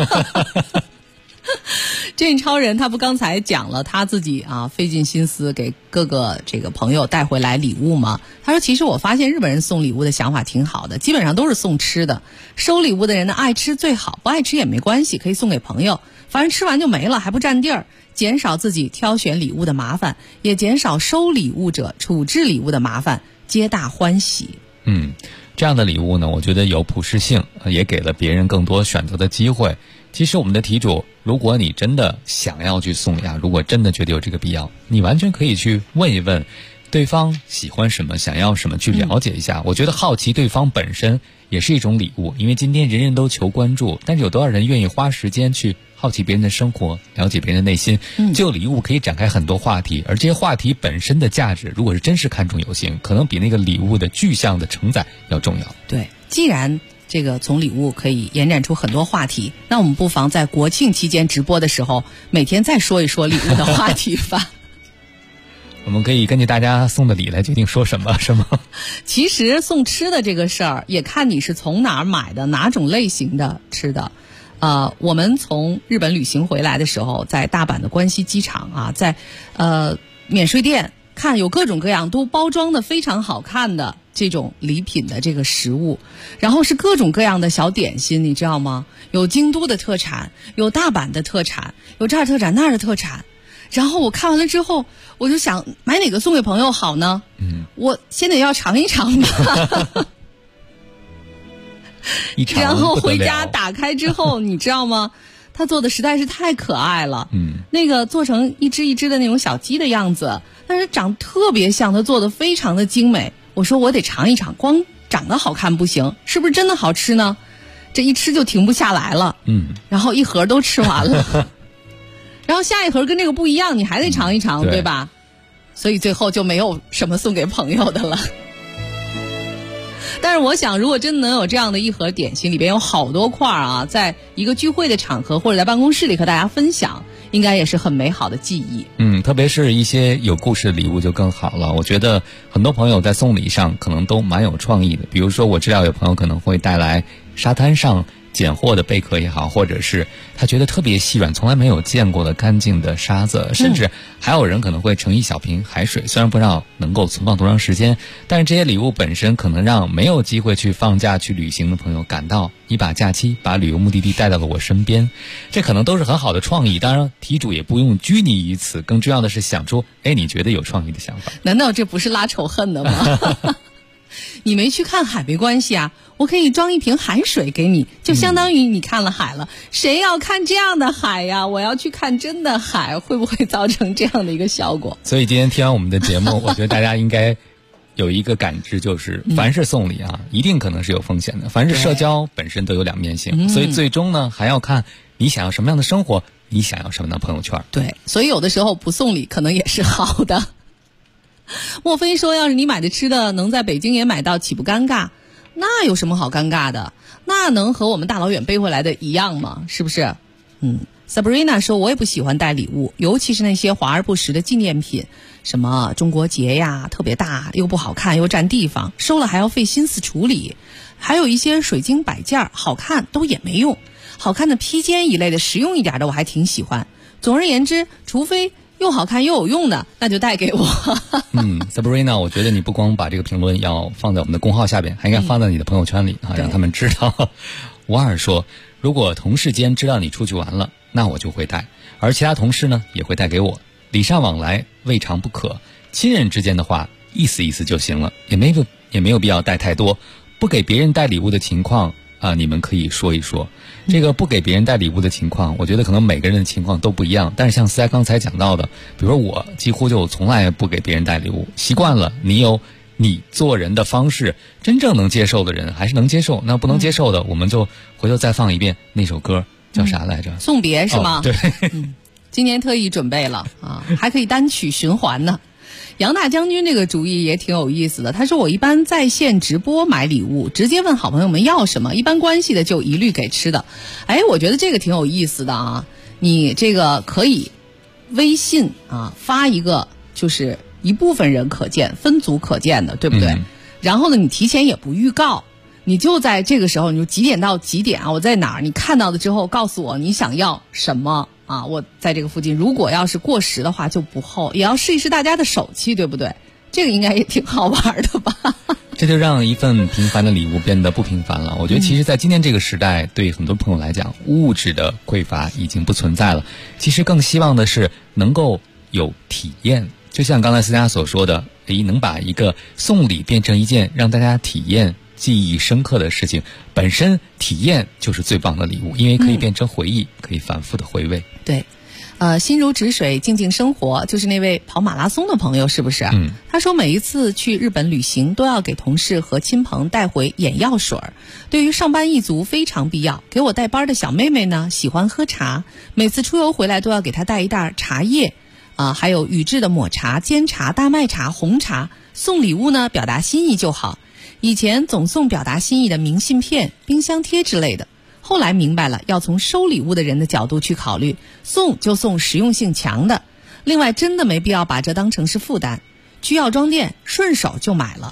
郑超人他不刚才讲了他自己费尽心思给各个这个朋友带回来礼物吗？他说其实我发现日本人送礼物的想法挺好的，基本上都是送吃的。收礼物的人呢，爱吃最好，不爱吃也没关系，可以送给朋友，反正吃完就没了，还不占地儿，减少自己挑选礼物的麻烦，也减少收礼物者处置礼物的麻烦，皆大欢喜。 这样的礼物呢，我觉得有普适性，也给了别人更多选择的机会。其实我们的题主，如果你真的想要去送呀，如果真的觉得有这个必要，你完全可以去问一问对方喜欢什么，想要什么，去了解一下。我觉得好奇对方本身也是一种礼物，因为今天人人都求关注，但是有多少人愿意花时间去好奇别人的生活，了解别人的内心。就礼物可以展开很多话题，而这些话题本身的价值，如果是真是看重有形，可能比那个礼物的具象的承载要重要。 对，既然这个从礼物可以延展出很多话题，那我们不妨在国庆期间直播的时候，每天再说一说礼物的话题吧。 我们可以根据大家送的礼来决定说什么，是吗？ 其实送吃的这个事儿，也看你是从哪儿买的，哪种类型的吃的。 我们从日本旅行回来的时候，在大阪的关西机场啊，在免税店看有各种各样都包装的非常好看的这种礼品的这个食物，然后是各种各样的小点心，你知道吗？有京都的特产，有大阪的特产，有这儿特产那儿的特产。然后我看完了之后，我就想买哪个送给朋友好呢？我先得要尝一尝吧。然后回家打开之后，你知道吗？他做的实在是太可爱了。那个做成一只一只的那种小鸡的样子，但是长特别像，他做的非常的精美。我说我得尝一尝，光长得好看不行，是不是真的好吃呢？这一吃就停不下来了。然后一盒都吃完了。然后下一盒跟这个不一样，你还得尝一尝，对吧？所以最后就没有什么送给朋友的了。但是我想，如果真的能有这样的一盒点心，里边有好多块啊，在一个聚会的场合或者在办公室里和大家分享，应该也是很美好的记忆。 特别是一些有故事的礼物就更好了。我觉得很多朋友在送礼上可能都蛮有创意的，比如说我知道有朋友可能会带来沙滩上捡获的贝壳也好，或者是他觉得特别细软从来没有见过的干净的沙子，甚至还有人可能会盛一小瓶海水，虽然不知道能够存放多长时间，但是这些礼物本身可能让没有机会去放假去旅行的朋友感到你把假期把旅游目的地带到了我身边，这可能都是很好的创意。当然题主也不用拘泥于此，更重要的是想出你觉得有创意的想法。 难道这不是拉仇恨的吗？你没去看海没关系啊，我可以装一瓶海水给你，就相当于你看了海了。谁要看这样的海呀？我要去看真的海，会不会造成这样的一个效果？ 所以今天听完我们的节目，我觉得大家应该有一个感知，就是凡是送礼啊，一定可能是有风险的。凡是社交本身都有两面性，所以最终呢，还要看你想要什么样的生活，你想要什么样的朋友圈。 对，所以有的时候不送礼可能也是好的。莫非说要是你买的吃的能在北京也买到，岂不尴尬？那有什么好尴尬的？那能和我们大老远背回来的一样吗？是不是？Sabrina 说，我也不喜欢带礼物，尤其是那些华而不实的纪念品，什么中国结呀，特别大又不好看又占地方，收了还要费心思处理。还有一些水晶摆件，好看都也没用，好看的披肩一类的实用一点的我还挺喜欢。总而言之，除非又好看又有用的，那就带给我。 Sabrina， 我觉得你不光把这个评论要放在我们的公号下边，还应该放在你的朋友圈里让他们知道。瓦尔说，如果同事间知道你出去玩了，那我就会带，而其他同事呢也会带给我，礼尚往来未尝不可。亲人之间的话意思意思就行了，也没有必要带太多。不给别人带礼物的情况你们可以说一说。这个不给别人带礼物的情况，我觉得可能每个人的情况都不一样，但是像思佳刚才讲到的，比如说我几乎就从来不给别人带礼物，习惯了你有你做人的方式，真正能接受的人还是能接受，那不能接受的我们就回头再放一遍那首歌叫啥来着？ 送别是吗？ 对。 今年特意准备了还可以单曲循环呢。杨大将军这个主意也挺有意思的，他说我一般在线直播买礼物，直接问好朋友们要什么，一般关系的就一律给吃的。我觉得这个挺有意思的啊，你这个可以微信发一个就是一部分人可见分组可见的，对不对？然后呢你提前也不预告，你就在这个时候，你就几点到几点我在哪儿，你看到了之后告诉我你想要什么我在这个附近，如果要是过时的话就不候，也要试一试大家的手气，对不对？这个应该也挺好玩的吧。 这就让一份平凡的礼物变得不平凡了。我觉得其实在今天这个时代，对很多朋友来讲，物质的匮乏已经不存在了，其实更希望的是能够有体验。就像刚才思佳所说的，能把一个送礼变成一件让大家体验记忆深刻的事情，本身体验就是最棒的礼物，因为可以变成回忆，可以反复的回味。 对，心如止水，静静生活，就是那位跑马拉松的朋友，是不是？他说每一次去日本旅行都要给同事和亲朋带回眼药水，对于上班一族非常必要。给我带班的小妹妹呢，喜欢喝茶，每次出游回来都要给她带一袋茶叶还有宇治的抹茶、煎茶、大麦茶、红茶。送礼物呢，表达心意就好。以前总送表达心意的明信片、冰箱贴之类的，后来明白了要从收礼物的人的角度去考虑，送就送实用性强的。另外真的没必要把这当成是负担，去药妆店顺手就买了。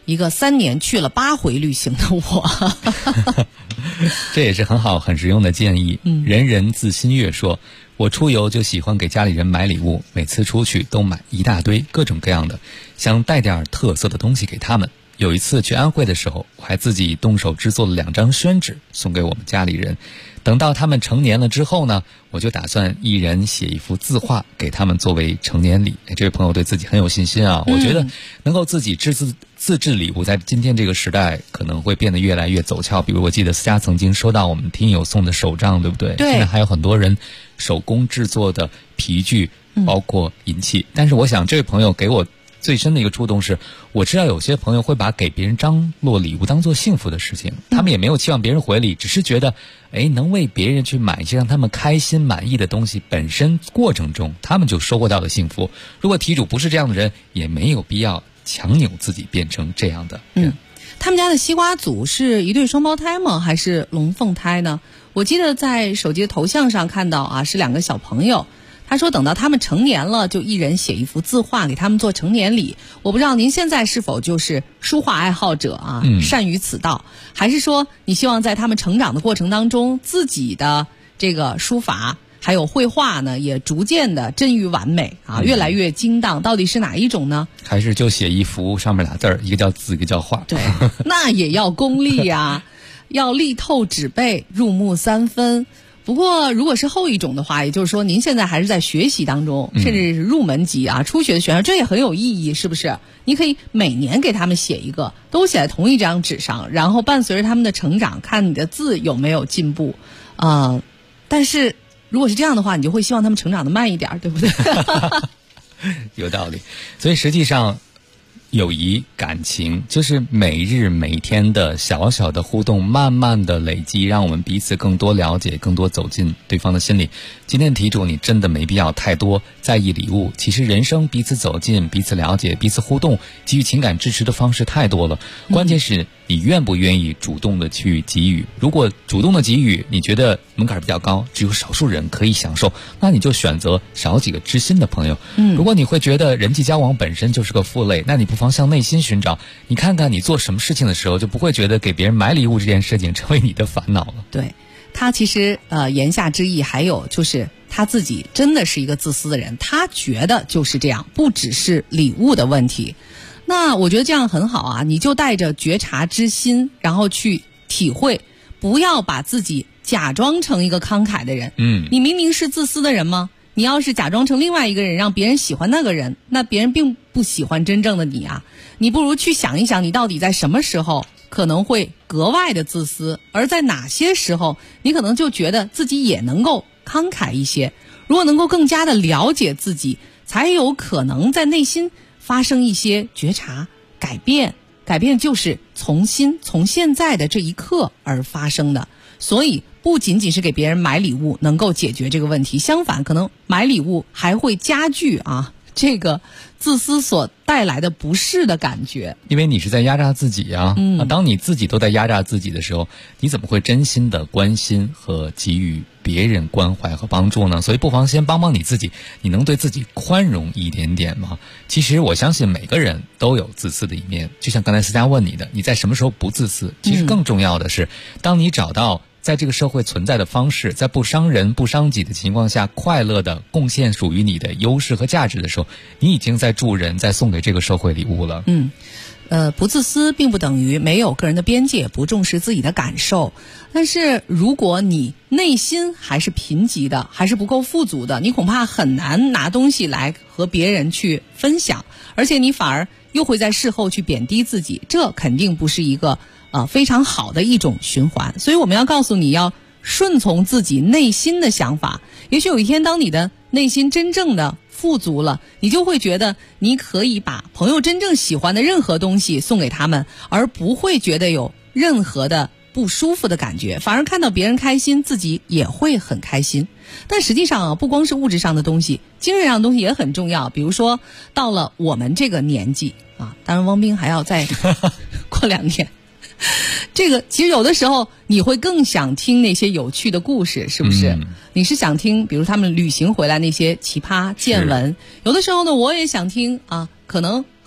一个3年去了8回旅行的我。 这也是很好很实用的建议。人人自新月说，我出游就喜欢给家里人买礼物，每次出去都买一大堆各种各样的，想带点特色的东西给他们。有一次去安徽的时候，我还自己动手制作了2张宣纸送给我们家里人。等到他们成年了之后呢，我就打算一人写一幅字画给他们作为成年礼。这位朋友对自己很有信心啊，我觉得能够自己自制礼物，在今天这个时代可能会变得越来越走俏。比如我记得思佳曾经收到我们听友送的手账，对不对？ 对。 现在还有很多人手工制作的皮具，包括银器。但是我想这位朋友给我最深的一个触动是，我知道有些朋友会把给别人张罗礼物当做幸福的事情，他们也没有期望别人回礼，只是觉得能为别人去买一些让他们开心满意的东西，本身过程中他们就收获到了幸福。如果题主不是这样的人，也没有必要强扭自己变成这样的人。 他们家的西瓜组是一对双胞胎吗？还是龙凤胎呢？我记得在手机的头像上看到啊，是2个小朋友。他说等到他们成年了，就一人写一幅字画给他们做成年礼。我不知道您现在是否就是书画爱好者啊，善于此道，还是说你希望在他们成长的过程当中，自己的这个书法还有绘画呢，也逐渐的臻于完美啊，越来越精当，到底是哪一种呢？还是就写一幅上面俩字儿，一个叫字，一个叫画？对，那也要功力呀，要力透纸背，入木3分。不过如果是后一种的话，也就是说您现在还是在学习当中，甚至是入门级啊，初学的学生，这也很有意义，是不是？你可以每年给他们写一个，都写在同一张纸上，然后伴随着他们的成长，看你的字有没有进步。但是如果是这样的话，你就会希望他们成长的慢一点，对不对？ 有道理。所以实际上友谊感情就是每日每天的小小的互动，慢慢的累积，让我们彼此更多了解，更多走进对方的心里。今天题主你真的没必要太多在意礼物，其实人生彼此走近，彼此了解，彼此互动，给予情感支持的方式太多了，关键是你愿不愿意主动的去给予。如果主动的给予你觉得门槛比较高，只有少数人可以享受，那你就选择少几个知心的朋友。如果你会觉得人际交往本身就是个负累，那你不妨向内心寻找，你看看你做什么事情的时候，就不会觉得给别人买礼物这件事情成为你的烦恼了。 对，他其实言下之意还有就是他自己真的是一个自私的人，他觉得就是这样，不只是礼物的问题。那我觉得这样很好啊，你就带着觉察之心，然后去体会，不要把自己假装成一个慷慨的人。你明明是自私的人吗？你要是假装成另外一个人，让别人喜欢那个人，那别人并不喜欢真正的你啊。你不如去想一想，你到底在什么时候可能会格外的自私，而在哪些时候你可能就觉得自己也能够慷慨一些。如果能够更加的了解自己，才有可能在内心发生一些觉察改变。改变就是从现在的这一刻而发生的。所以不仅仅是给别人买礼物能够解决这个问题，相反可能买礼物还会加剧这个自私所带来的不适的感觉。 因为你是在压榨自己啊。当你自己都在压榨自己的时候，你怎么会真心的关心和给予别人关怀和帮助呢？所以不妨先帮帮你自己，你能对自己宽容一点点吗？其实我相信每个人都有自私的一面，就像刚才思佳问你的，你在什么时候不自私？其实更重要的是，当你找到在这个社会存在的方式，在不伤人不伤己的情况下，快乐的贡献属于你的优势和价值的时候，你已经在助人，在送给这个社会礼物了。 不自私并不等于没有个人的边界，不重视自己的感受。但是如果你内心还是贫瘠的，还是不够富足的，你恐怕很难拿东西来和别人去分享，而且你反而又会在事后去贬低自己，这肯定不是一个非常好的一种循环。所以我们要告诉你，要顺从自己内心的想法。也许有一天，当你的内心真正的富足了，你就会觉得你可以把朋友真正喜欢的任何东西送给他们，而不会觉得有任何的不舒服的感觉，反而看到别人开心，自己也会很开心。但实际上不光是物质上的东西，精神上的东西也很重要。比如说到了我们这个年纪当然汪冰还要再过2年这个其实有的时候你会更想听那些有趣的故事，是不是？你是想听比如他们旅行回来那些奇葩见闻，有的时候呢我也想听可能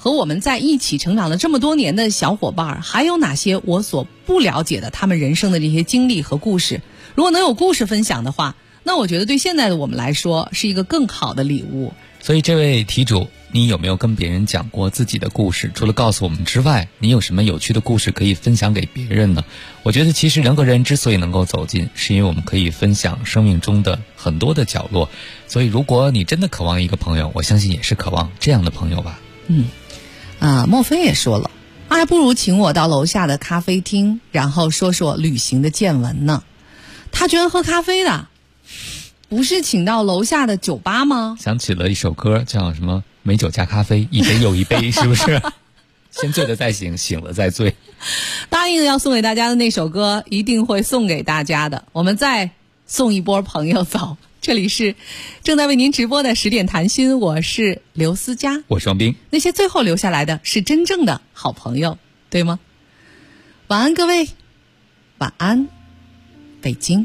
和我们在一起成长了这么多年的小伙伴，还有哪些我所不了解的他们人生的这些经历和故事？如果能有故事分享的话，那我觉得对现在的我们来说是一个更好的礼物。 所以这位题主，你有没有跟别人讲过自己的故事？除了告诉我们之外，你有什么有趣的故事可以分享给别人呢？我觉得其实人和人之所以能够走近，是因为我们可以分享生命中的很多的角落。所以如果你真的渴望一个朋友，我相信也是渴望这样的朋友吧。 莫非也说了，还不如请我到楼下的咖啡厅，然后说说旅行的见闻呢。他居然喝咖啡的，不是请到楼下的酒吧吗？ 想起了一首歌，叫什么美酒加咖啡，一杯又一杯，是不是？先醉了再醒，醒了再醉。 答应要送给大家的那首歌一定会送给大家的，我们再送一波朋友走。这里是正在为您直播的10点谈心，我是刘思佳， 我是王斌。 那些最后留下来的是真正的好朋友，对吗？晚安各位，晚安北京。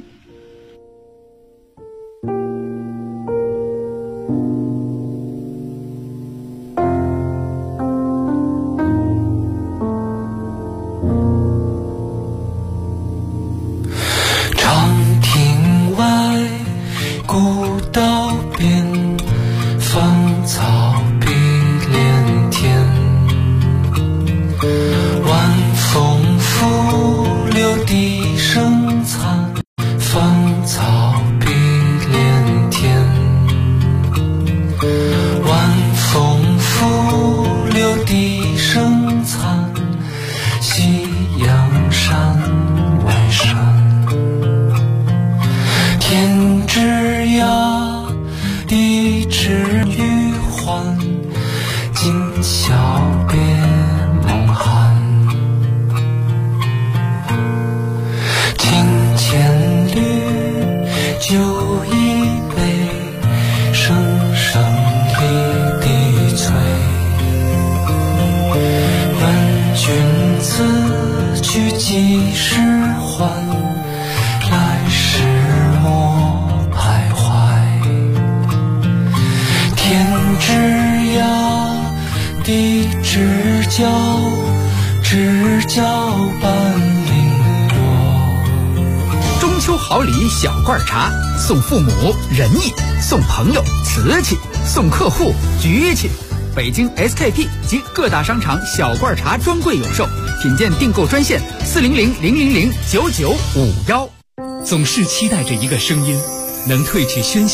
长亭外古道边，芳草碧连天，晚风拂柳笛声残，芳草碧连天，晚风拂柳笛声残，夕阳山外山，天之涯，地之余欢，今宵别梦寒。庭前绿，酒一杯，声声离滴催。问君此去几时还？来时莫徘徊。天之涯，地之角，知交半零落。 中秋好礼小罐茶，送父母仁义，送朋友瓷器，送客户局气。北京 SKP 及各大商场小罐茶专柜有售，品鉴订购专线400-000-9951。 总是期待着一个声音，能褪去喧嚣。